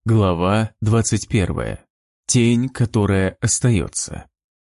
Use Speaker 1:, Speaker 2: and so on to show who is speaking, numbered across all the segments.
Speaker 1: Глава 21. Тень, которая остается.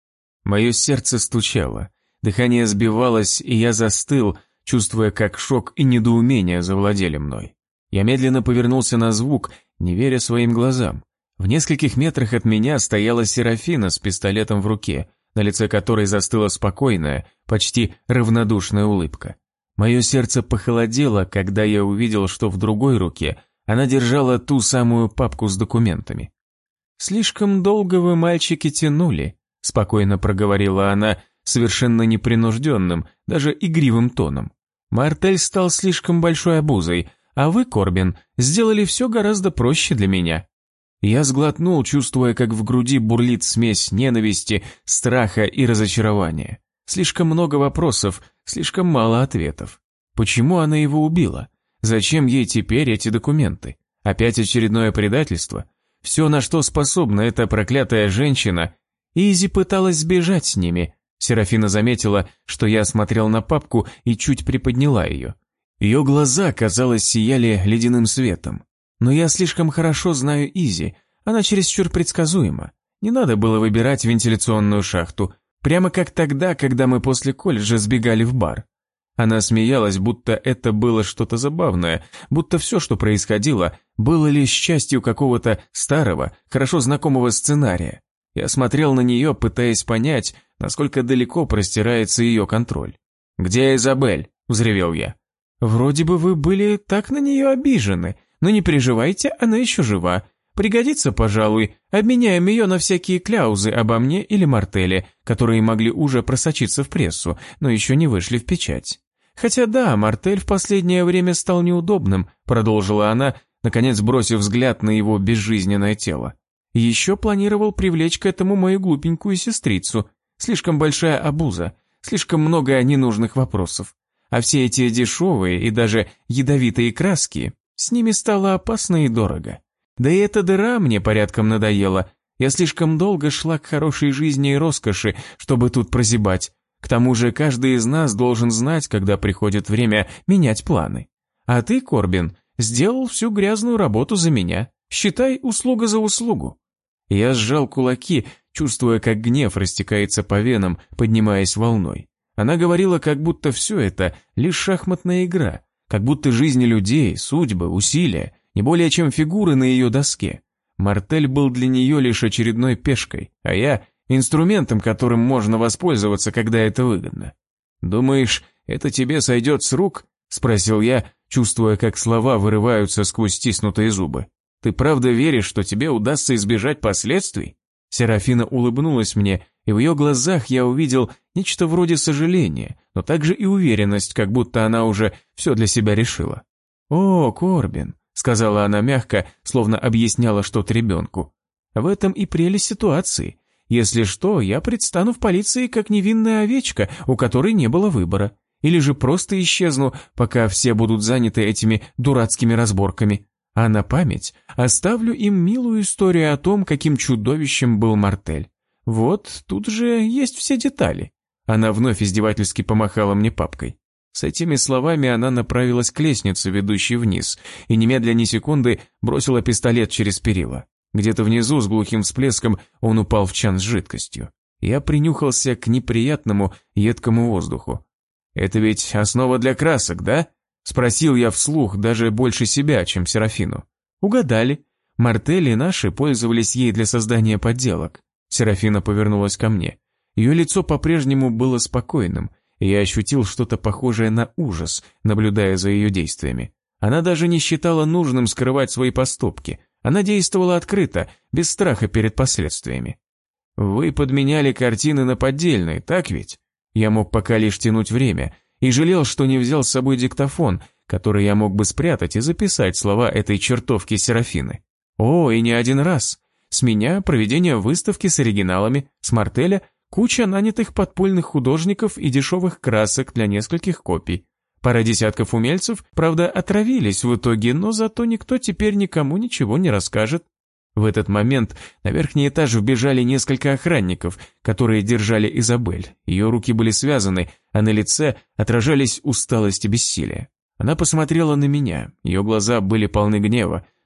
Speaker 1: Мое сердце стучало, дыхание сбивалось, и я застыл, чувствуя, как шок и недоумение завладели мной. Я медленно повернулся на звук, не веря своим глазам. В нескольких метрах от меня стояла Серафина с пистолетом в руке, на лице которой застыла спокойная, почти равнодушная улыбка. Мое сердце похолодело, когда я увидел, что в другой руке она держала ту самую папку с документами. «Слишком долго вы, мальчики, тянули», – спокойно проговорила она совершенно непринужденным, даже игривым тоном. «Мартель стал слишком большой обузой, а вы, Корбин, сделали все гораздо проще для меня». Я сглотнул, чувствуя, как в груди бурлит смесь ненависти, страха и разочарования. Слишком много вопросов, слишком мало ответов. Почему она его убила? Зачем ей теперь эти документы? Опять очередное предательство? Все, на что способна эта проклятая женщина. Изи пыталась сбежать с ними. Серафина заметила, что я смотрел на папку и чуть приподняла ее. Ее глаза, казалось, сияли ледяным светом. Но я слишком хорошо знаю Изи, она чересчур предсказуема. Не надо было выбирать вентиляционную шахту, прямо как тогда, когда мы после колледжа сбегали в бар. Она смеялась, будто это было что-то забавное, будто все, что происходило, было лишь частью какого-то старого, хорошо знакомого сценария. Я смотрел на нее, пытаясь понять, насколько далеко простирается ее контроль. «Где Изабель?» – взревел я. «Вроде бы вы были так на нее обижены, но не переживайте, она еще жива. Пригодится, пожалуй, обменяем ее на всякие кляузы обо мне или Мартеле, которые могли уже просочиться в прессу, но еще не вышли в печать». «Хотя да, Мартель в последнее время стал неудобным», продолжила она, наконец бросив взгляд на его безжизненное тело. «Еще планировал привлечь к этому мою глупенькую сестрицу. Слишком большая обуза, слишком много ненужных вопросов. А все эти дешевые и даже ядовитые краски, с ними стало опасно и дорого. Да и эта дыра мне порядком надоела. Я слишком долго шла к хорошей жизни и роскоши, чтобы тут прозябать. К тому же каждый из нас должен знать, когда приходит время менять планы. А ты, Корбин, сделал всю грязную работу за меня. Считай, услуга за услугу». Я сжал кулаки, чувствуя, как гнев растекается по венам, поднимаясь волной. Она говорила, как будто все это лишь шахматная игра, как будто жизни людей, судьбы, усилия, не более чем фигуры на ее доске. Мартель был для нее лишь очередной пешкой, а я – инструментом, которым можно воспользоваться, когда это выгодно. «Думаешь, это тебе сойдет с рук?» – спросил я, чувствуя, как слова вырываются сквозь стиснутые зубы. «Ты правда веришь, что тебе удастся избежать последствий?» Серафина улыбнулась мне, и в ее глазах я увидел нечто вроде сожаления, но также и уверенность, как будто она уже все для себя решила. «О, Корбин», – сказала она мягко, словно объясняла что-то ребенку. «В этом и прелесть ситуации. Если что, я предстану в полиции как невинная овечка, у которой не было выбора. Или же просто исчезну, пока все будут заняты этими дурацкими разборками. А на память оставлю им милую историю о том, каким чудовищем был Мартель. Вот, тут же есть все детали». Она вновь издевательски помахала мне папкой. С этими словами она направилась к лестнице, ведущей вниз, и немедля ни секунды бросила пистолет через перила. Где-то внизу с глухим всплеском он упал в чан с жидкостью. Я принюхался к неприятному, едкому воздуху. «Это ведь основа для красок, да?» – спросил я вслух, даже больше себя, чем Серафину. «Угадали. Мартель и наши пользовались ей для создания подделок». Серафина повернулась ко мне. Ее лицо по-прежнему было спокойным, и я ощутил что-то похожее на ужас, наблюдая за ее действиями. Она даже не считала нужным скрывать свои поступки. Она действовала открыто, без страха перед последствиями. «Вы подменяли картины на поддельные, так ведь?» Я мог пока лишь тянуть время, и жалел, что не взял с собой диктофон, который я мог бы спрятать и записать слова этой чертовки Серафины. О, и не один раз. С меня проведение выставки с оригиналами, с Мартеля куча нанятых подпольных художников и дешевых красок для нескольких копий. Пара десятков умельцев, правда, отравились в итоге, но зато никто теперь никому ничего не расскажет. В этот момент на верхний этаж вбежали несколько охранников, которые держали Изабель. Ее руки были связаны, а на лице отражались усталость и бессилие. Она посмотрела на меня, ее глаза были полны гнева,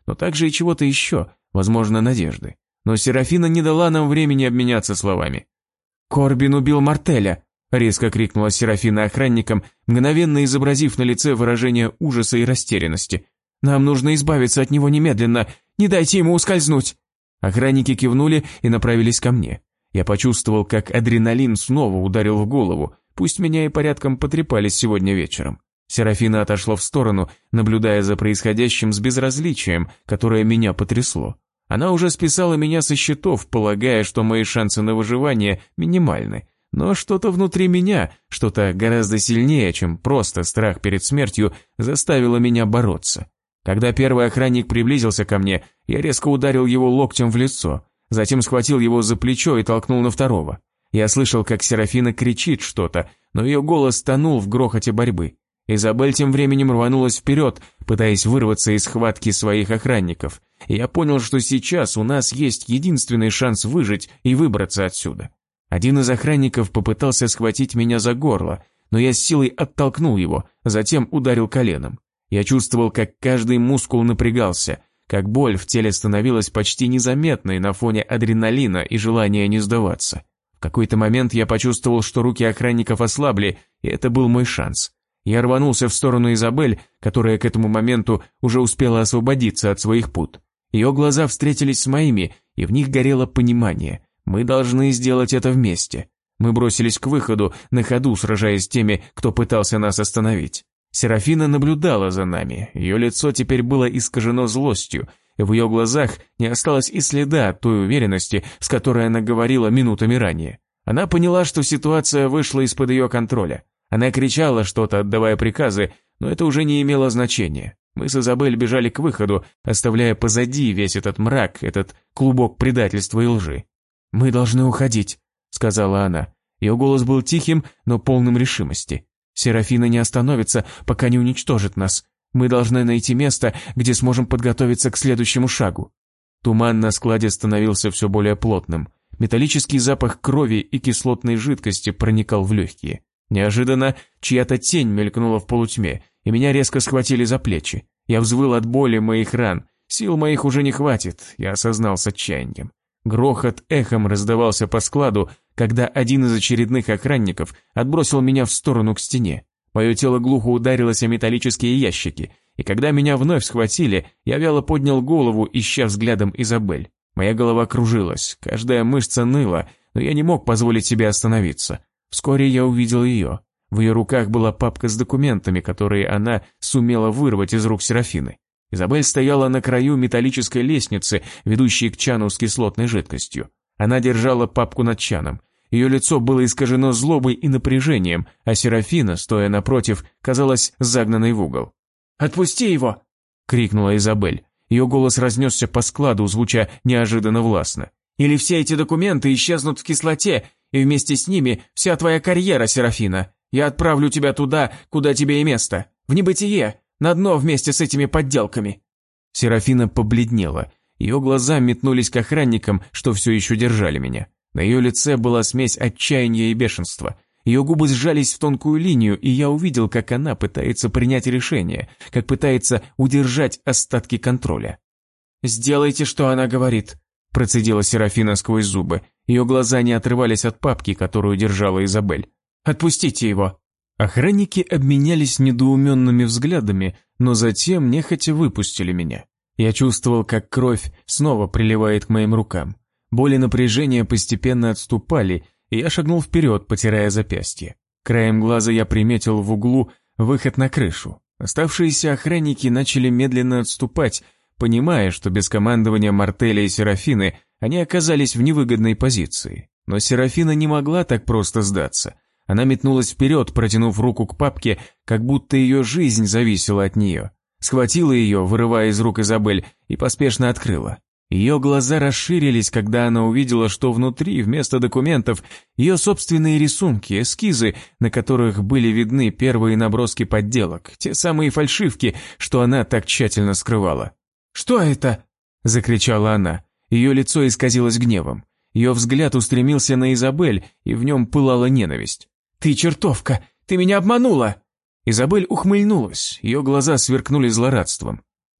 Speaker 1: но также и чего-то еще, возможно, надежды. Но Серафина не дала нам времени обменяться словами. «Корбин убил Мартеля!» – резко крикнула Серафина охранникам, мгновенно изобразив на лице выражение ужаса и растерянности. «Нам нужно избавиться от него немедленно! Не дайте ему ускользнуть!» Охранники кивнули и направились ко мне. Я почувствовал, как адреналин снова ударил в голову, пусть меня и порядком потрепали сегодня вечером. Серафина отошла в сторону, наблюдая за происходящим с безразличием, которое меня потрясло. Она уже списала меня со счетов, полагая, что мои шансы на выживание минимальны. Но что-то внутри меня, что-то гораздо сильнее, чем просто страх перед смертью, заставило меня бороться. Когда первый охранник приблизился ко мне, я резко ударил его локтем в лицо, затем схватил его за плечо и толкнул на второго. Я слышал, как Серафина кричит что-то, но ее голос тонул в грохоте борьбы. Изабель тем временем рванулась вперед, пытаясь вырваться из схватки своих охранников. И я понял, что сейчас у нас есть единственный шанс выжить и выбраться отсюда. Один из охранников попытался схватить меня за горло, но я с силой оттолкнул его, затем ударил коленом. Я чувствовал, как каждый мускул напрягался, как боль в теле становилась почти незаметной на фоне адреналина и желания не сдаваться. В какой-то момент я почувствовал, что руки охранников ослабли, и это был мой шанс. Я рванулся в сторону Изабель, которая к этому моменту уже успела освободиться от своих пут. Ее глаза встретились с моими, и в них горело понимание. Мы должны сделать это вместе. Мы бросились к выходу, на ходу сражаясь с теми, кто пытался нас остановить. Серафина наблюдала за нами, ее лицо теперь было искажено злостью, и в ее глазах не осталось и следа от той уверенности, с которой она говорила минутами ранее. Она поняла, что ситуация вышла из-под ее контроля. Она кричала что-то, отдавая приказы, но это уже не имело значения. Мы с Изабель бежали к выходу, оставляя позади весь этот мрак, этот клубок предательства и лжи. «Мы должны уходить», — сказала она. Ее голос был тихим, но полным решимости. «Серафина не остановится, пока не уничтожит нас. Мы должны найти место, где сможем подготовиться к следующему шагу». Туман на складе становился все более плотным. Металлический запах крови и кислотной жидкости проникал в легкие. Неожиданно чья-то тень мелькнула в полутьме, и меня резко схватили за плечи. Я взвыл от боли моих ран. Сил моих уже не хватит, я осознал с отчаянием. Грохот эхом раздавался по складу, когда один из очередных охранников отбросил меня в сторону к стене. Мое тело глухо ударилось о металлические ящики, и когда меня вновь схватили, я вяло поднял голову, ища взглядом Изабель. Моя голова кружилась, каждая мышца ныла, но я не мог позволить себе остановиться. Вскоре я увидел ее. В ее руках была папка с документами, которые она сумела вырвать из рук Серафины. Изабель стояла на краю металлической лестницы, ведущей к чану с кислотной жидкостью. Она держала папку над чаном. Ее лицо было искажено злобой и напряжением, а Серафина, стоя напротив, казалась загнанной в угол. «Отпусти его!» — крикнула Изабель. Ее голос разнесся по складу, звуча неожиданно властно. «Или все эти документы исчезнут в кислоте, и вместе с ними вся твоя карьера, Серафина. Я отправлю тебя туда, куда тебе и место, в небытие, на дно вместе с этими подделками». Серафина побледнела. Ее глаза метнулись к охранникам, что все еще держали меня. На ее лице была смесь отчаяния и бешенства. Ее губы сжались в тонкую линию, и я увидел, как она пытается принять решение, как пытается удержать остатки контроля. «Сделайте, что она говорит», – процедила Серафина сквозь зубы. Ее глаза не отрывались от папки, которую держала Изабель. «Отпустите его!» Охранники обменялись недоуменными взглядами, но затем нехотя выпустили меня. Я чувствовал, как кровь снова приливает к моим рукам. Боль и напряжение постепенно отступали, и я шагнул вперед, потирая запястье. Краем глаза я приметил в углу выход на крышу. Оставшиеся охранники начали медленно отступать, понимая, что без командования Мартеля и Серафины они оказались в невыгодной позиции. Но Серафина не могла так просто сдаться. Она метнулась вперед, протянув руку к папке, как будто ее жизнь зависела от нее. Схватила ее, вырывая из рук Изабель, и поспешно открыла. Ее глаза расширились, когда она увидела, что внутри, вместо документов, ее собственные рисунки, эскизы, на которых были видны первые наброски подделок, те самые фальшивки, что она так тщательно скрывала. «Что это?» – закричала она. Ее лицо исказилось гневом. Ее взгляд устремился на Изабель, и в нем пылала ненависть. «Ты чертовка! Ты меня обманула!» Изабель ухмыльнулась, ее глаза сверкнули злорадством.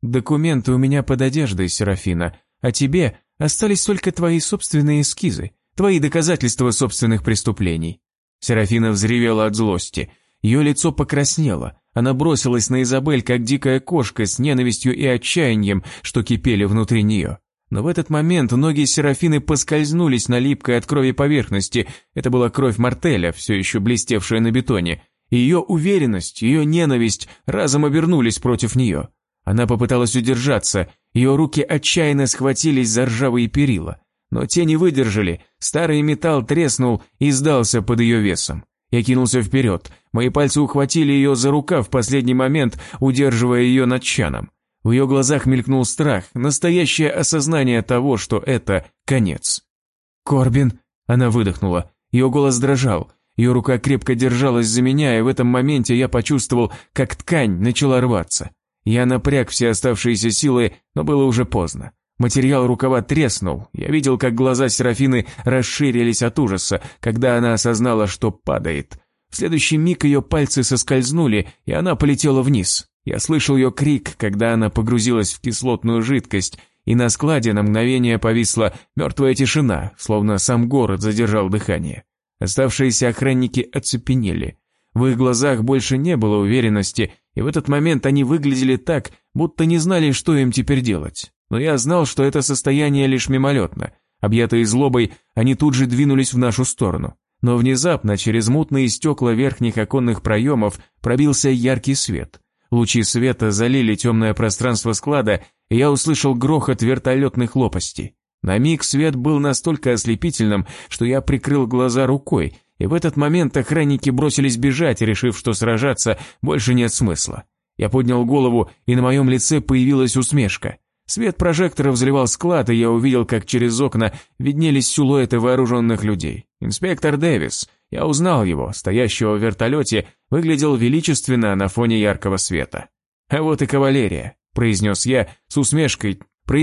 Speaker 1: Документы у меня под одеждой, Серафина, а тебе остались только твои собственные эскизы, твои доказательства собственных преступлений». Серафина взревела от злости. Ее лицо покраснело. Она бросилась на Изабель, как дикая кошка, с ненавистью и отчаянием, что кипели внутри нее. Но в этот момент ноги Серафины поскользнулись на липкой от крови поверхности. Это была кровь Мартеля, все еще блестевшая на бетоне. И ее уверенность, ее ненависть разом обернулись против нее. Она попыталась удержаться, ее руки отчаянно схватились за ржавые перила. Но те не выдержали, старый металл треснул и сдался под ее весом. Я кинулся вперед, мои пальцы ухватили ее за рукав в последний момент, удерживая ее над чаном. В ее глазах мелькнул страх, настоящее осознание того, что это конец. «Корбин!» – она выдохнула, ее голос дрожал, ее рука крепко держалась за меня, и в этом моменте я почувствовал, как ткань начала рваться. Я напряг все оставшиеся силы, но было уже поздно. Материал рукава треснул, я видел, как глаза Серафины расширились от ужаса, когда она осознала, что падает. В следующий миг ее пальцы соскользнули, и она полетела вниз. Я слышал ее крик, когда она погрузилась в кислотную жидкость, и на складе на мгновение повисла мертвая тишина, словно сам город задержал дыхание. Оставшиеся охранники оцепенели. В их глазах больше не было уверенности, и в этот момент они выглядели так, будто не знали, что им теперь делать. Но я знал, что это состояние лишь мимолетно. Объятые злобой, они тут же двинулись в нашу сторону. Но внезапно через мутные стекла верхних оконных проемов пробился яркий свет. Лучи света залили темное пространство склада, и я услышал грохот вертолетных лопастей. На миг свет был настолько ослепительным, что я прикрыл глаза рукой, и в этот момент охранники бросились бежать, решив, что сражаться больше нет смысла. Я поднял голову, и на моем лице появилась усмешка. Свет прожекторов заливал склад, и я увидел, как через окна виднелись силуэты вооруженных людей. Инспектор Дэвис, я узнал его, стоящего в вертолете, выглядел величественно на фоне яркого света. «А вот и кавалерия», – произнес я с усмешкой,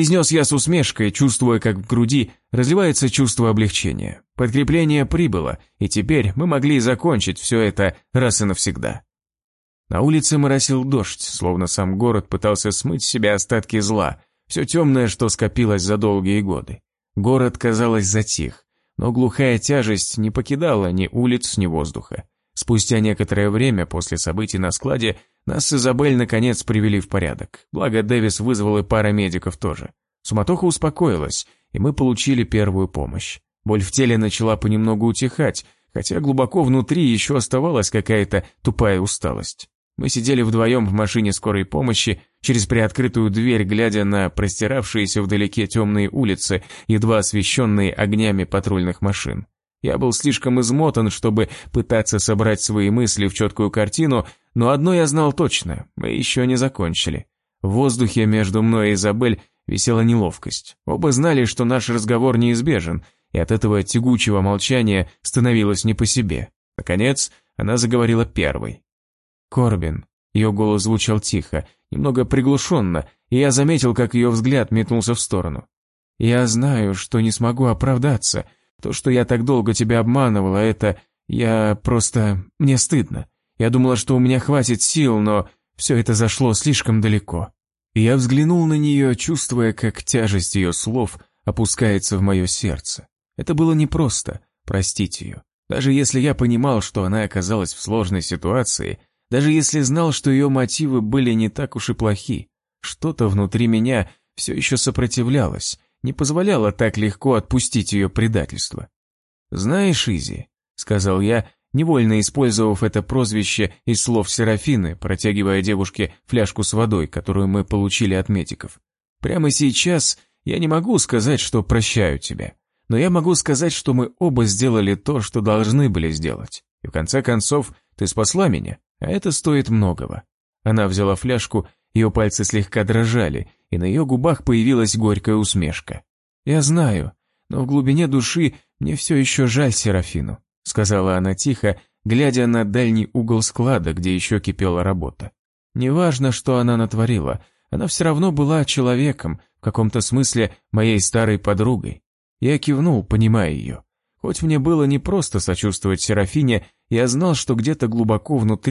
Speaker 1: чувствуя, как в груди разливается чувство облегчения. Подкрепление прибыло, и теперь мы могли закончить все это раз и навсегда. На улице моросил дождь, словно сам город пытался смыть с себя остатки зла, все темное, что скопилось за долгие годы. Город, казалось, затих, но глухая тяжесть не покидала ни улиц, ни воздуха. Спустя некоторое время после событий на складе нас с Изабель наконец привели в порядок, благо Дэвис вызвал и пара медиков тоже. Суматоха успокоилась, и мы получили первую помощь. Боль в теле начала понемногу утихать, хотя глубоко внутри еще оставалась какая-то тупая усталость. Мы сидели вдвоем в машине скорой помощи, через приоткрытую дверь, глядя на простиравшиеся вдалеке темные улицы, едва освещенные огнями патрульных машин. Я был слишком измотан, чтобы пытаться собрать свои мысли в четкую картину, но одно я знал точно – мы еще не закончили. В воздухе между мной и Изабель висела неловкость. Оба знали, что наш разговор неизбежен, и от этого тягучего молчания становилось не по себе. Наконец, она заговорила первой. «Корбин». Ее голос звучал тихо, немного приглушенно, и я заметил, как ее взгляд метнулся в сторону. «Я знаю, что не смогу оправдаться. То, что я так долго тебя обманывала, это... Мне стыдно. Я думала, что у меня хватит сил, но все это зашло слишком далеко». И я взглянул на нее, чувствуя, как тяжесть ее слов опускается в мое сердце. Это было непросто простить ее. Даже если я понимал, что она оказалась в сложной ситуации, даже если знал, что ее мотивы были не так уж и плохи, что-то внутри меня все еще сопротивлялось, не позволяло так легко отпустить ее предательство. «Знаешь, Изи», — сказал я, невольно использовав это прозвище из слов Серафины, протягивая девушке фляжку с водой, которую мы получили от медиков. «Прямо сейчас я не могу сказать, что прощаю тебя, но я могу сказать, что мы оба сделали то, что должны были сделать, и в конце концов ты спасла меня, а это стоит многого». Она взяла фляжку, ее пальцы слегка дрожали, и на ее губах появилась горькая усмешка. «Я знаю, но в глубине души мне все еще жаль Серафину», сказала она тихо, глядя на дальний угол склада, где еще кипела работа. «Неважно, что она натворила, она все равно была человеком, в каком-то смысле моей старой подругой». Я кивнул, понимая ее. Хоть мне было непросто сочувствовать Серафине, я знал, что где-то глубоко внутри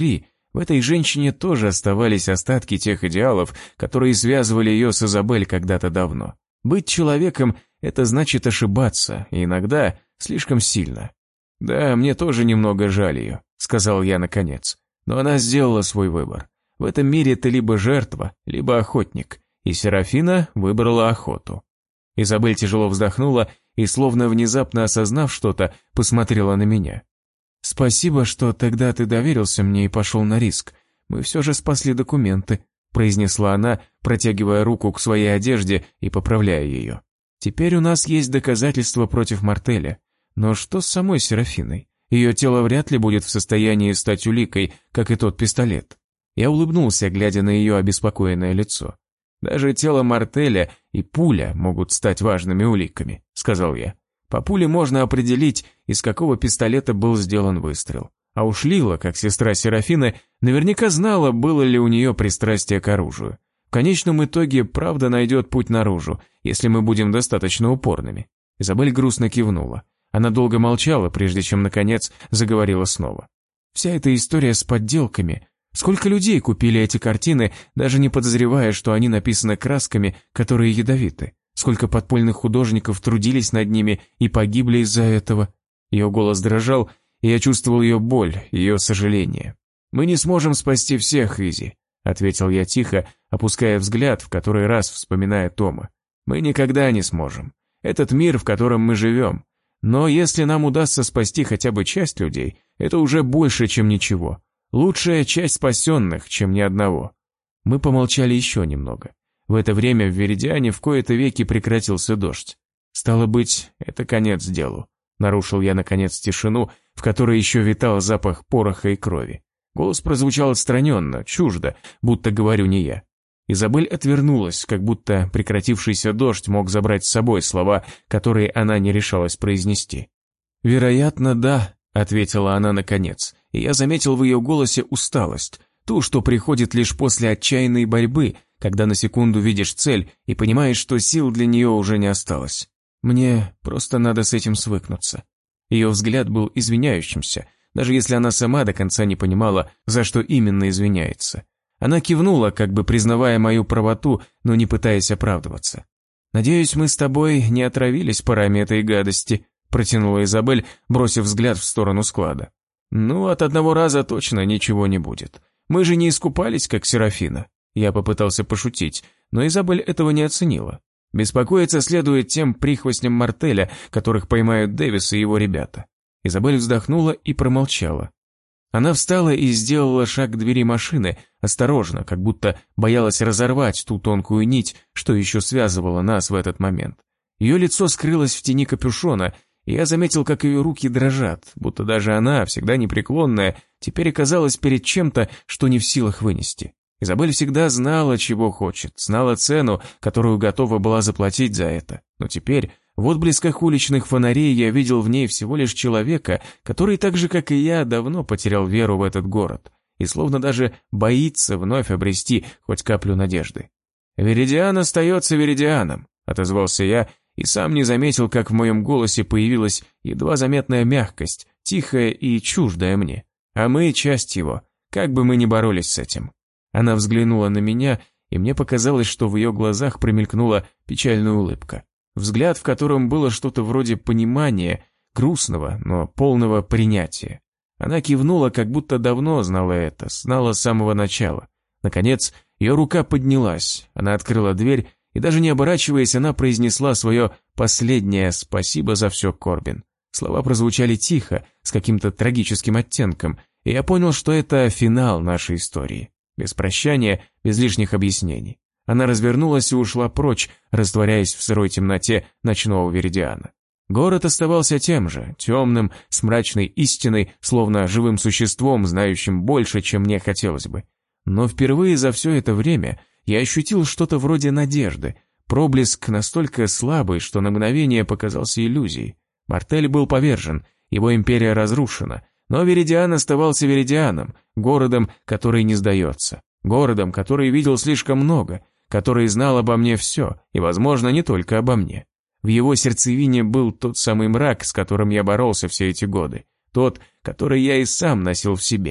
Speaker 1: В этой женщине тоже оставались остатки тех идеалов, которые связывали ее с Изабель когда-то давно. Быть человеком – это значит ошибаться, и иногда слишком сильно. «Да, мне тоже немного жаль ее», – сказал я наконец. «Но она сделала свой выбор. В этом мире ты либо жертва, либо охотник, и Серафина выбрала охоту». Изабель тяжело вздохнула и, словно внезапно осознав что-то, посмотрела на меня. «Спасибо, что тогда ты доверился мне и пошел на риск. Мы все же спасли документы», – произнесла она, протягивая руку к своей одежде и поправляя ее. «Теперь у нас есть доказательства против Мартеля. Но что с самой Серафиной? Ее тело вряд ли будет в состоянии стать уликой, как и тот пистолет». Я улыбнулся, глядя на ее обеспокоенное лицо. «Даже тело Мартеля и пуля могут стать важными уликами», – сказал я. «По пуле можно определить, из какого пистолета был сделан выстрел. А уж Лила, как сестра Серафины, наверняка знала, было ли у нее пристрастие к оружию. В конечном итоге правда найдет путь наружу, если мы будем достаточно упорными». Изабель грустно кивнула. Она долго молчала, прежде чем, наконец, заговорила снова. «Вся эта история с подделками. Сколько людей купили эти картины, даже не подозревая, что они написаны красками, которые ядовиты? Сколько подпольных художников трудились над ними и погибли из-за этого?» Ее голос дрожал, и я чувствовал ее боль, ее сожаление. «Мы не сможем спасти всех, Изи», — ответил я тихо, опуская взгляд, в который раз вспоминая Тома. «Мы никогда не сможем. Этот мир, в котором мы живем. Но если нам удастся спасти хотя бы часть людей, это уже больше, чем ничего. Лучшая часть спасенных, чем ни одного». Мы помолчали еще немного. В это время в Веридиане в кои-то веки прекратился дождь. «Стало быть, это конец делу», — нарушил я, наконец, тишину, в которой еще витал запах пороха и крови. Голос прозвучал отстраненно, чуждо, будто говорю не я. Изабель отвернулась, как будто прекратившийся дождь мог забрать с собой слова, которые она не решалась произнести. «Вероятно, да», — ответила она наконец, и я заметил в ее голосе усталость, ту, что приходит лишь после отчаянной борьбы, когда на секунду видишь цель и понимаешь, что сил для нее уже не осталось. «Мне просто надо с этим свыкнуться». Ее взгляд был извиняющимся, даже если она сама до конца не понимала, за что именно извиняется. Она кивнула, как бы признавая мою правоту, но не пытаясь оправдываться. «Надеюсь, мы с тобой не отравились парами этой гадости», протянула Изабель, бросив взгляд в сторону склада. «Ну, от одного раза точно ничего не будет. Мы же не искупались, как Серафина». Я попытался пошутить, но Изабель этого не оценила. Беспокоиться следует тем прихвостням Мартеля, которых поймают Дэвис и его ребята. Изабель вздохнула и промолчала. Она встала и сделала шаг к двери машины, осторожно, как будто боялась разорвать ту тонкую нить, что еще связывала нас в этот момент. Ее лицо скрылось в тени капюшона, и я заметил, как ее руки дрожат, будто даже она, всегда непреклонная, теперь оказалась перед чем-то, что не в силах вынести. Изабель всегда знала, чего хочет, знала цену, которую готова была заплатить за это. Но теперь, в отблесках уличных фонарей, я видел в ней всего лишь человека, который так же, как и я, давно потерял веру в этот город и словно даже боится вновь обрести хоть каплю надежды. «Веридиан остается Веридианом», — отозвался я, и сам не заметил, как в моем голосе появилась едва заметная мягкость, тихая и чуждая мне. «А мы — часть его, как бы мы ни боролись с этим». Она взглянула на меня, и мне показалось, что в ее глазах промелькнула печальная улыбка. Взгляд, в котором было что-то вроде понимания, грустного, но полного принятия. Она кивнула, как будто давно знала это, знала с самого начала. Наконец, ее рука поднялась, она открыла дверь, и даже не оборачиваясь, она произнесла свое последнее «спасибо за все, Корбин». Слова прозвучали тихо, с каким-то трагическим оттенком, и я понял, что это финал нашей истории. Без прощания, без лишних объяснений. Она развернулась и ушла прочь, растворяясь в сырой темноте ночного Веридиана. Город оставался тем же, темным, с мрачной истиной, словно живым существом, знающим больше, чем мне хотелось бы. Но впервые за все это время я ощутил что-то вроде надежды, проблеск настолько слабый, что на мгновение показался иллюзией. Мартель был повержен, его империя разрушена, но Веридиан оставался Веридианом, городом, который не сдается, городом, который видел слишком много, который знал обо мне все, и, возможно, не только обо мне. В его сердцевине был тот самый мрак, с которым я боролся все эти годы, тот, который я и сам носил в себе.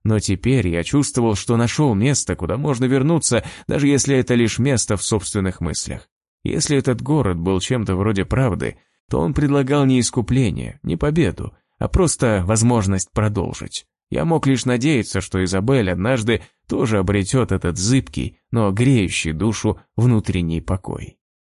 Speaker 1: Но теперь я чувствовал, что нашел место, куда можно вернуться, даже если это лишь место в собственных мыслях. Если этот город был чем-то вроде правды, то он предлагал не искупление, не победу, а просто возможность продолжить. Я мог лишь надеяться, что Изабель однажды тоже обретет этот зыбкий, но греющий душу внутренний покой.